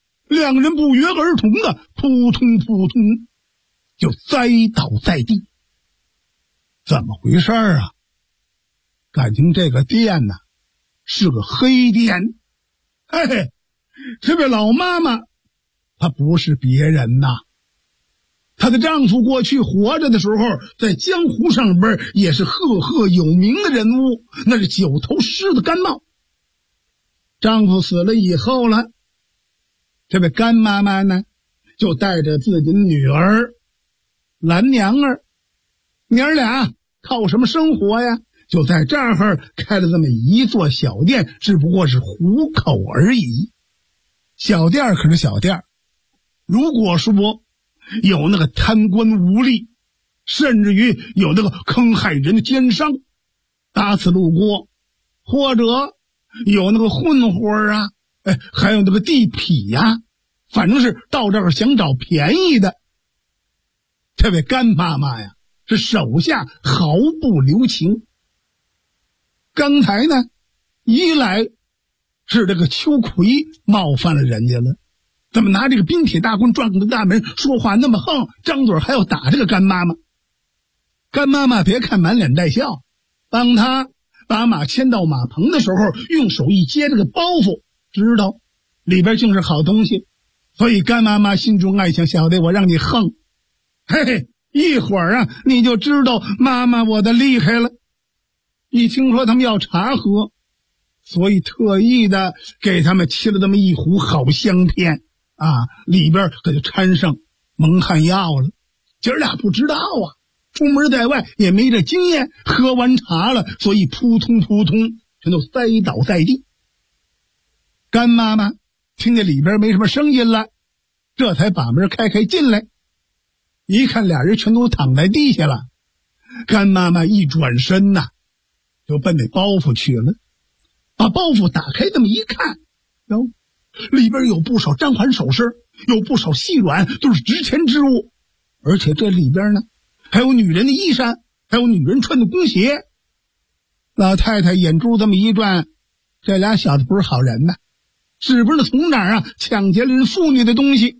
？2个人不约而同的扑通扑通就栽倒在地。怎么回事啊？感情这个店呢是个黑店。这位老妈妈她不是别人呐，她的丈夫过去活着的时候，在江湖上边也是赫赫有名的人物，那是9头狮子甘茂。丈夫死了以后了，这位甘妈妈呢，就带着自己的女儿兰娘儿，娘俩靠什么生活呀？就在这儿开了这么一座小店，只不过是糊口而已。小店可是小店，如果说有那个贪官污吏，甚至于有那个坑害人的奸商打此路过，或者有那个混混还有那个地痞呀，反正是到这儿想找便宜的，这位甘妈妈呀，是手下毫不留情。刚才呢，一来是这个秋葵冒犯了人家了，怎么拿这个冰铁大棍撞着大门，说话那么横，张嘴还要打这个甘妈妈。甘妈妈别看满脸带笑，当他把马牵到马棚的时候，用手一接这个包袱，知道里边竟是好东西，所以甘妈妈心中爱想，小的我让你横，一会儿你就知道妈妈我的厉害了。一听说他们要茶喝，所以特意的给他们沏了这么一壶好香片里边可就掺上蒙汗药了。姐儿俩不知道出门在外也没这经验，喝完茶了，所以扑通扑通全都栽倒在地。甘妈妈听见里边没什么声音了，这才把门开进来，一看俩人全都躺在地下了。甘妈妈一转身就奔那包袱去了，把包袱打开这么一看，里边有不少章环首饰，有不少细软，都是值钱之物，而且这里边呢还有女人的衣衫，还有女人穿的弓鞋。老太太眼珠这么一转，这俩小子不是好人呐，是不是从哪儿抢劫了人妇女的东西？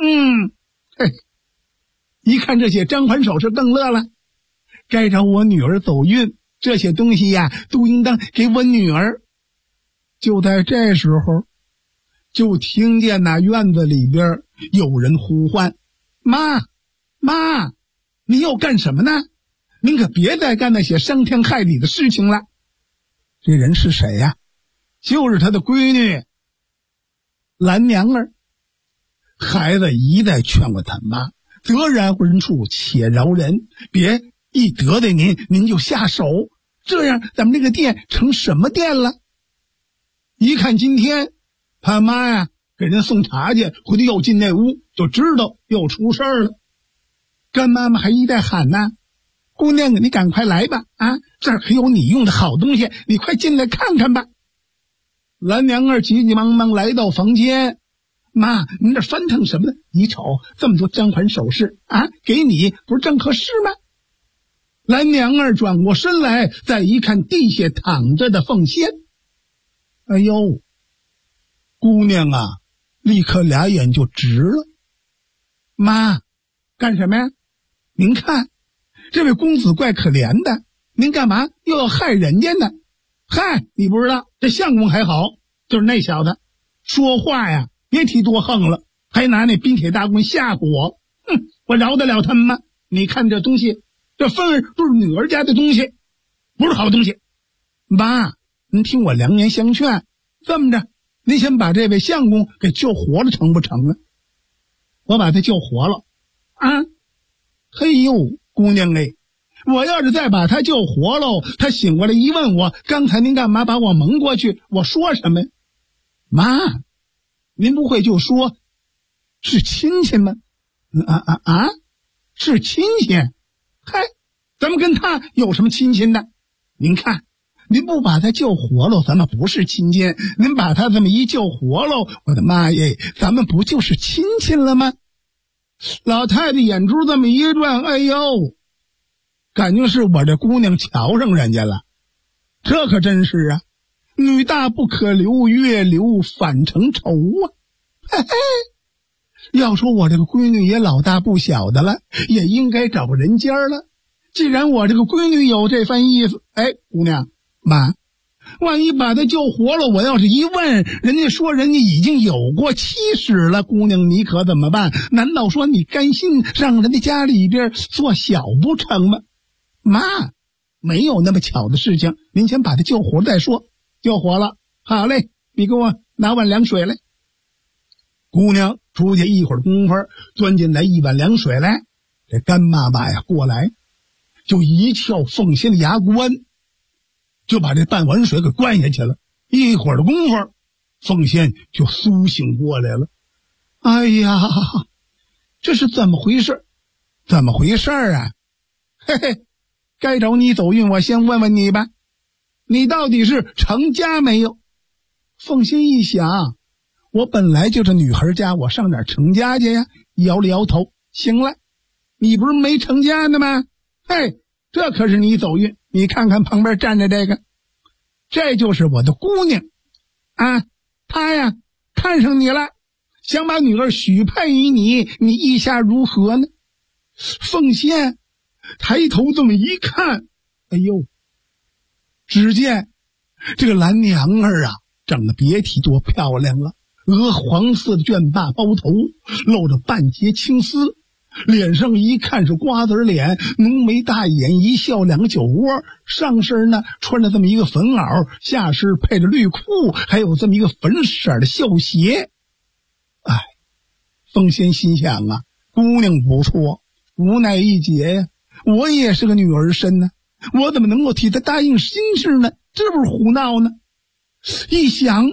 一看这些章环首饰更乐了，该找我女儿走运，这些东西都应当给我女儿。就在这时候， 就听见那院子里边有人呼唤：“妈，妈，你要干什么呢？您可别再干那些伤天害理的事情了。”这人是谁呀？就是他的闺女兰娘儿。孩子一再劝过他妈：“得饶人处且饶人，别一得罪您就下手，这样咱们这个店成什么店了？”一看今天他妈呀给人送茶去，回头又进那屋，就知道又出事儿了。干妈妈还一再喊呢：“姑娘，你赶快来吧，啊，这儿可有你用的好东西，你快进来看看吧。”兰娘儿急急忙忙来到房间：“妈，您这翻腾什么呢？你瞅这么多章环首饰啊，给你不是正合适吗？”兰娘儿转过身来，再一看地下躺着的凤仙，哎呦，姑娘啊，立刻俩眼就直了。“妈，干什么呀？您看这位公子怪可怜的，您干嘛又要害人家呢？”“嗨，你不知道，这相公还好，就是那小子说话呀别提多横了，还拿那冰铁大棍吓唬我。哼，我饶得了他们吗？你看这东西，这份儿都是女儿家的东西，不是好东西。妈，您听我良言相劝，这么着，您先把这位相公给救活了，成不成啊？”“我把他救活了啊？嘿呦，姑娘哎，我要是再把他救活喽，他醒过来一问我，刚才您干嘛把我蒙过去？我说什么呀？妈，您不会就说是亲戚吗？是亲戚？嗨，咱们跟他有什么亲戚呢？您看，您不把他救活了，咱们不是亲戚；您把他这么一救活了，我的妈耶，咱们不就是亲戚了吗？”老太太眼珠这么一转，哎呦，感觉是我这姑娘瞧上人家了。这可真是啊，女大不可留，越留反成仇啊。嘿嘿，要说我这个闺女也老大不小的了，也应该找个人家了。既然我这个闺女有这番意思，哎，姑娘妈，万一把她救活了，我要是一问，人家说人家已经有过妻室了，姑娘你可怎么办？难道说你甘心让人家家里边做小不成吗？妈，没有那么巧的事情，您先把她救活了再说。救活了，好嘞，你给我拿碗凉水来。姑娘出去一会儿功夫，端进来一碗凉水来。这干妈妈呀过来，就一撬凤仙的牙关，就把这半碗水给灌下去了。一会儿的功夫，凤仙就苏醒过来了。哎呀，这是怎么回事？怎么回事啊？嘿嘿，该找你走运，我先问问你吧，你到底是成家没有？凤仙一想，我本来就是女孩家，我上哪儿成家去呀？摇了摇头，行了，你不是没成家呢吗？嘿，这可是你走运，你看看旁边站着这个，这就是我的姑娘啊，她呀看上你了，想把女儿许配于你，你意下如何呢？凤仙抬头这么一看，哎呦，只见这个兰娘儿啊长得别提多漂亮了，鹅黄色的卷发包头，露着半截青丝，脸上一看是瓜子脸，浓眉大眼，一笑两个酒窝，上身呢穿着这么一个粉袄，下身配着绿裤，还有这么一个粉色的绣鞋。哎，凤仙心想啊，姑娘不错，无奈一劫呀，我也是个女儿身呢，我怎么能够替她答应心事呢？这不是胡闹呢？一想，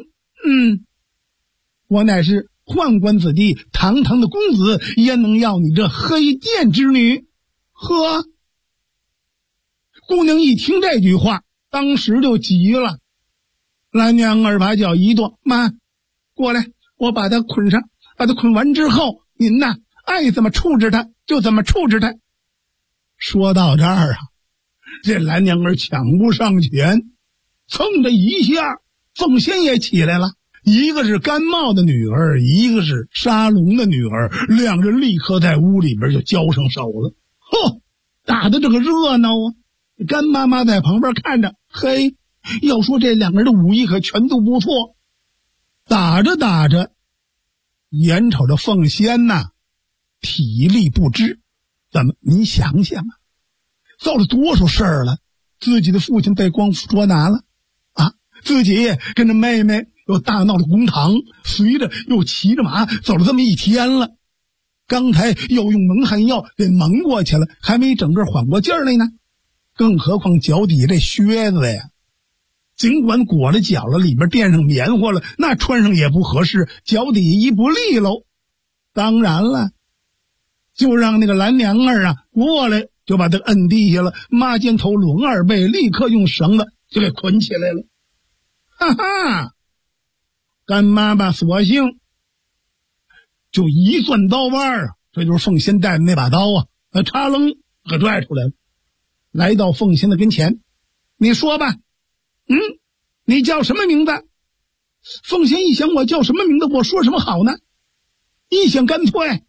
我乃是宦官子弟，堂堂的公子，焉能要你这黑店之女？呵！姑娘一听这句话，当时就急了。兰娘儿把脚一跺，妈，过来，我把她捆上，把她捆完之后，您呐爱怎么处置她就怎么处置她。说到这儿啊，这兰娘儿抢不上前，蹭的一下，凤仙也起来了。一个是甘茂的女儿，一个是沙龙的女儿，两人立刻在屋里边就交上手了。呵，打的这个热闹啊！甘妈妈在旁边看着，嘿，要说这两个人的武艺可全都不错。 打着打着，眼瞅着凤仙呐，体力不支。怎么？您想想啊，遭了多少事儿了？自己的父亲被官府捉拿了啊，自己跟着妹妹又大闹了公堂，随着又骑着马走了这么一天了。刚才又用蒙汗药给蒙过去了，还没整个缓过劲儿来呢。更何况脚底下这靴子呀，尽管裹了脚了，里边垫上棉花了，那穿上也不合适，脚底一不利喽。当然了，就让那个蓝娘儿啊过来，就把他摁地下了，抹肩头拢耳背，立刻用绳子就给捆起来了。哈哈，干妈妈索性就一攥刀腕啊，这就是凤仙带的那把刀啊，插楞可拽出来了，来到凤仙的跟前。你说吧，你叫什么名字？凤仙一想，我叫什么名字，我说什么好呢？一想干脆，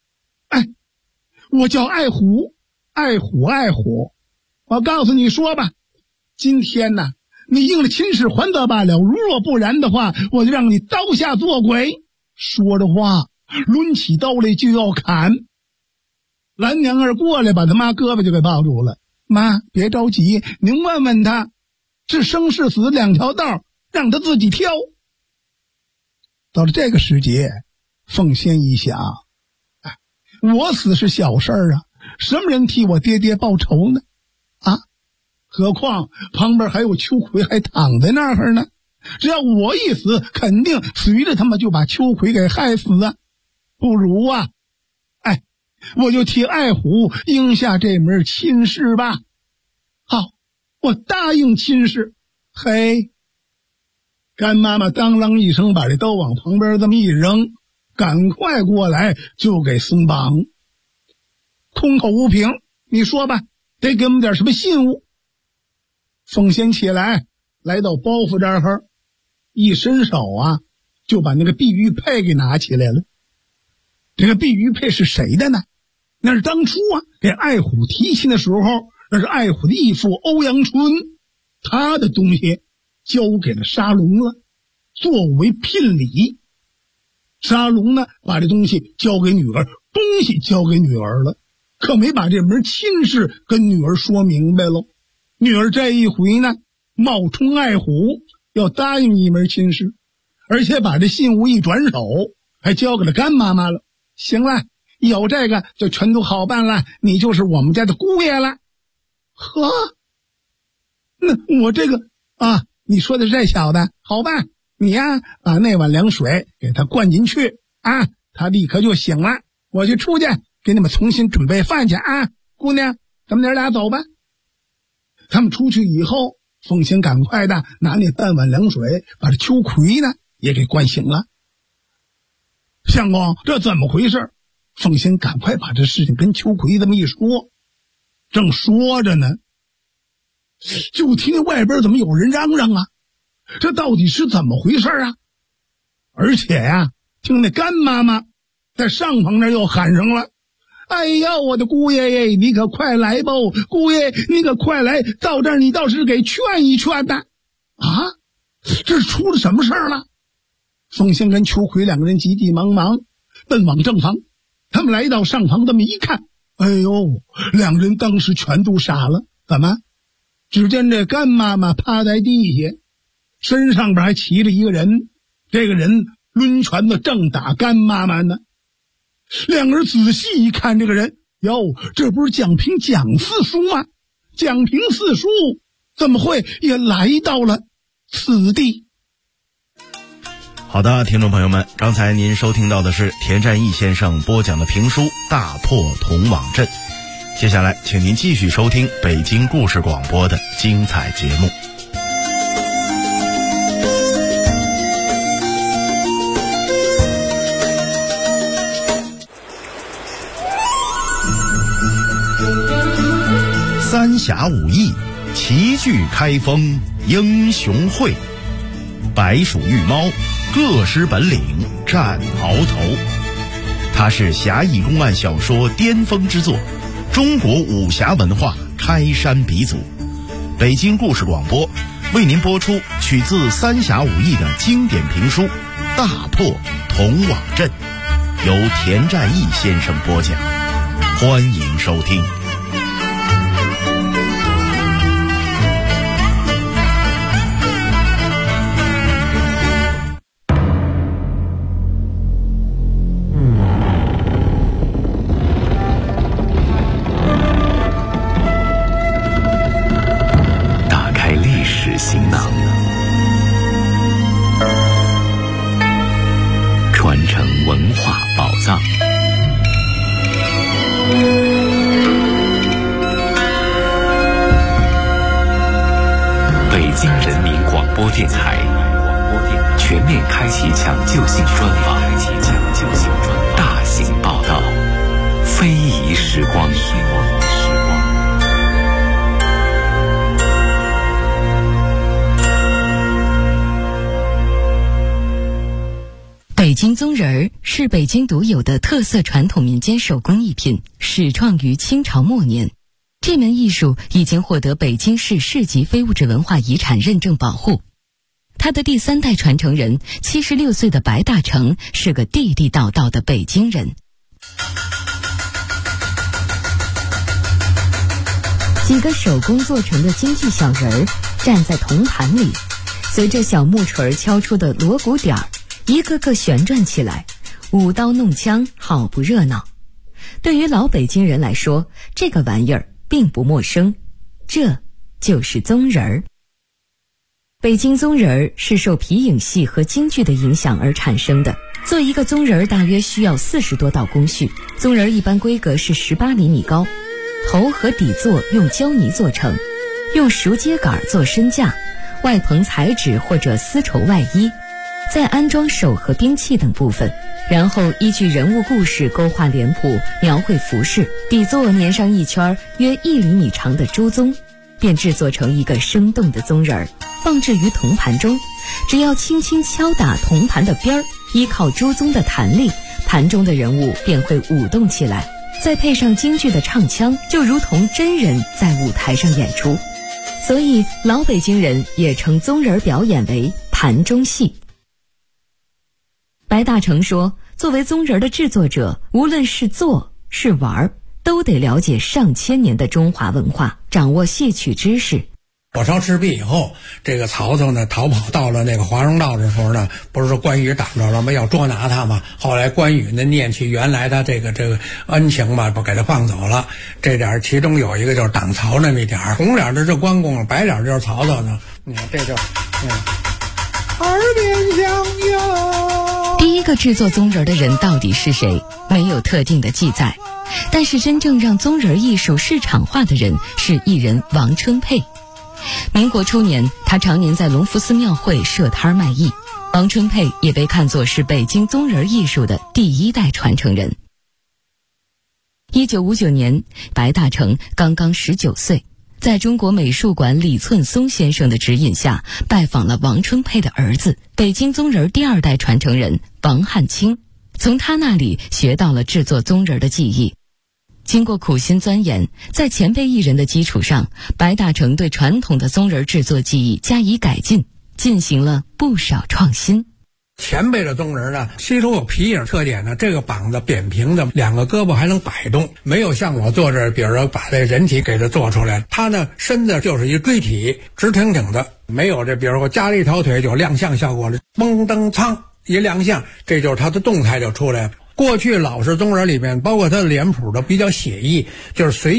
我叫爱虎，爱虎，爱虎。我告诉你说吧，今天呢，你应了亲事还得罢了，如若不然的话，我就让你刀下做鬼。说着话，抡起刀来就要砍。蓝娘儿过来把他妈胳膊就给抱住了。妈，别着急，您问问他，是生是死两条道，让他自己挑。到了这个时节，凤仙一想，我死是小事儿啊，什么人替我爹爹报仇呢？啊，何况旁边还有秋葵还躺在那儿呢，只要我一死，肯定随着他们就把秋葵给害死啊。不如啊，我就替爱虎应下这门亲事吧。好，我答应亲事。嘿，干妈妈当啷一声把这刀往旁边这么一扔，赶快过来就给松绑。空口无凭，你说吧，得给我们点什么信物？凤仙起来，来到包袱这儿，一伸手啊，就把那个碧玉佩给拿起来了。这个碧玉佩是谁的呢？那是当初啊给爱虎提亲的时候，那是爱虎的义父欧阳春，他的东西交给了沙龙了，作为聘礼。沙龙呢把这东西交给女儿，东西交给女儿了，可没把这门亲事跟女儿说明白喽。女儿这一回呢，冒充爱虎要答应一门亲事，而且把这信物一转手还交给了干妈妈了。行了，有这个就全都好办了，你就是我们家的姑爷了。呵，那我这个啊，你说的这小子好办，你呀把那碗凉水给他灌进去啊，他立刻就醒了。我就出去给你们重新准备饭去啊，姑娘，咱们娘俩走吧。他们出去以后，凤仙赶快的拿那半碗凉水把这秋葵呢也给灌醒了。相公，这怎么回事？凤仙赶快把这事情跟秋葵这么一说，正说着呢，就听见外边怎么有人嚷嚷啊，这到底是怎么回事啊？而且呀，听那干妈妈在上房那又喊上了，哎呀，我的姑爷爷，你可快来吧，姑爷你可快来，到这儿你倒是给劝一劝的啊，这是出了什么事儿了？凤仙跟秋葵两个人急急忙忙奔往正房，他们来到上房这么一看，哎呦，两人当时全都傻了。怎么？只见这干妈妈趴在地下，身上边还骑着一个人，这个人抡拳子正打干妈妈呢。两个人仔细一看，这个人，哟，这不是蒋平蒋四叔吗？蒋平四叔怎么会也来到了此地？ 好的，听众朋友们，刚才您收听到的是田占义先生播讲的评书《大破铜网阵》，接下来请您继续收听北京故事广播的精彩节目。三侠五义，齐聚开封英雄会，白鼠玉猫，各施本领战鳌头。它是侠义公案小说巅峰之作，中国武侠文化开山鼻祖。北京故事广播为您播出取自三侠五义的经典评书《 大破童网镇，由田占义先生播讲，欢迎收听。 打开历史行囊，传承文化宝藏。北京人民广播电台全面开启抢救性专访，大型报道，非遗时光。 北京宗人儿是北京独有的特色传统民间手工艺品，始创于清朝末年。这门艺术已经获得北京市市级非物质文化遗产认证保护。他的第3代传承人76岁的白大成是个地地道道的北京人。几个手工做成的京剧小人儿站在铜盘里，随着小木锤敲出的锣鼓点儿，一个个旋转起来，舞刀弄枪，好不热闹。对于老北京人来说，这个玩意儿并不陌生，这就是宗人儿。北京宗人儿是受皮影戏和京剧的影响而产生的。做一个宗人儿大约需要40多道工序，宗人儿一般规格是18厘米高，头和底座用胶泥做成，用熟秸秆做身架，外棚彩纸或者丝绸外衣，再安装手和兵器等部分，然后依据人物故事勾画脸谱，描绘服饰，底座粘上一圈约1厘米长的猪鬃，便制作成一个生动的宗人儿，放置于铜盘中。只要轻轻敲打铜盘的边儿，依靠猪鬃的弹力，盘中的人物便会舞动起来，再配上京剧的唱腔，就如同真人在舞台上演出。所以老北京人也称宗人表演为盘中戏。白大成说，作为宗人的制作者，无论是做是玩，都得了解上千年的中华文化，掌握戏曲知识。 火烧赤壁以后，这个曹操呢逃跑到了那个华容道的时候呢，不是说关羽挡着了吗？要捉拿他嘛。后来关羽呢念起原来他这个恩情嘛，不给他放走了。这点其中有一个就是挡曹那么一点，红脸的是关公，白脸就是曹操呢。你看这就耳边响哟。 第一个制作宗人的人到底是谁？没有特定的记载。但是真正让宗人艺术市场化的人是艺人王春佩。民国初年，他常年在隆福寺庙会设摊卖艺。王春佩也被看作是北京宗人艺术的第1代传承人。1959年，白大成刚刚19岁，在中国美术馆李寸松先生的指引下，拜访了王春佩的儿子，北京宗人第2代传承人王汉卿，从他那里学到了制作宗人的技艺。经过苦心钻研，在前辈艺人的基础上，白大成对传统的宗人制作技艺加以改进，进行了不少创新。 前辈的宗人呢，吸收有皮影特点呢，这个膀子扁平的，2个胳膊还能摆动，没有像我做这，比如说把这人体给它做出来，他呢身子就是一锥体，直挺挺的，没有这，比如说加了一条腿就亮相效果了，嘣噔噌一亮相，这就是他的动态就出来了。过去老式宗人里面，包括他的脸谱都比较写意，就是随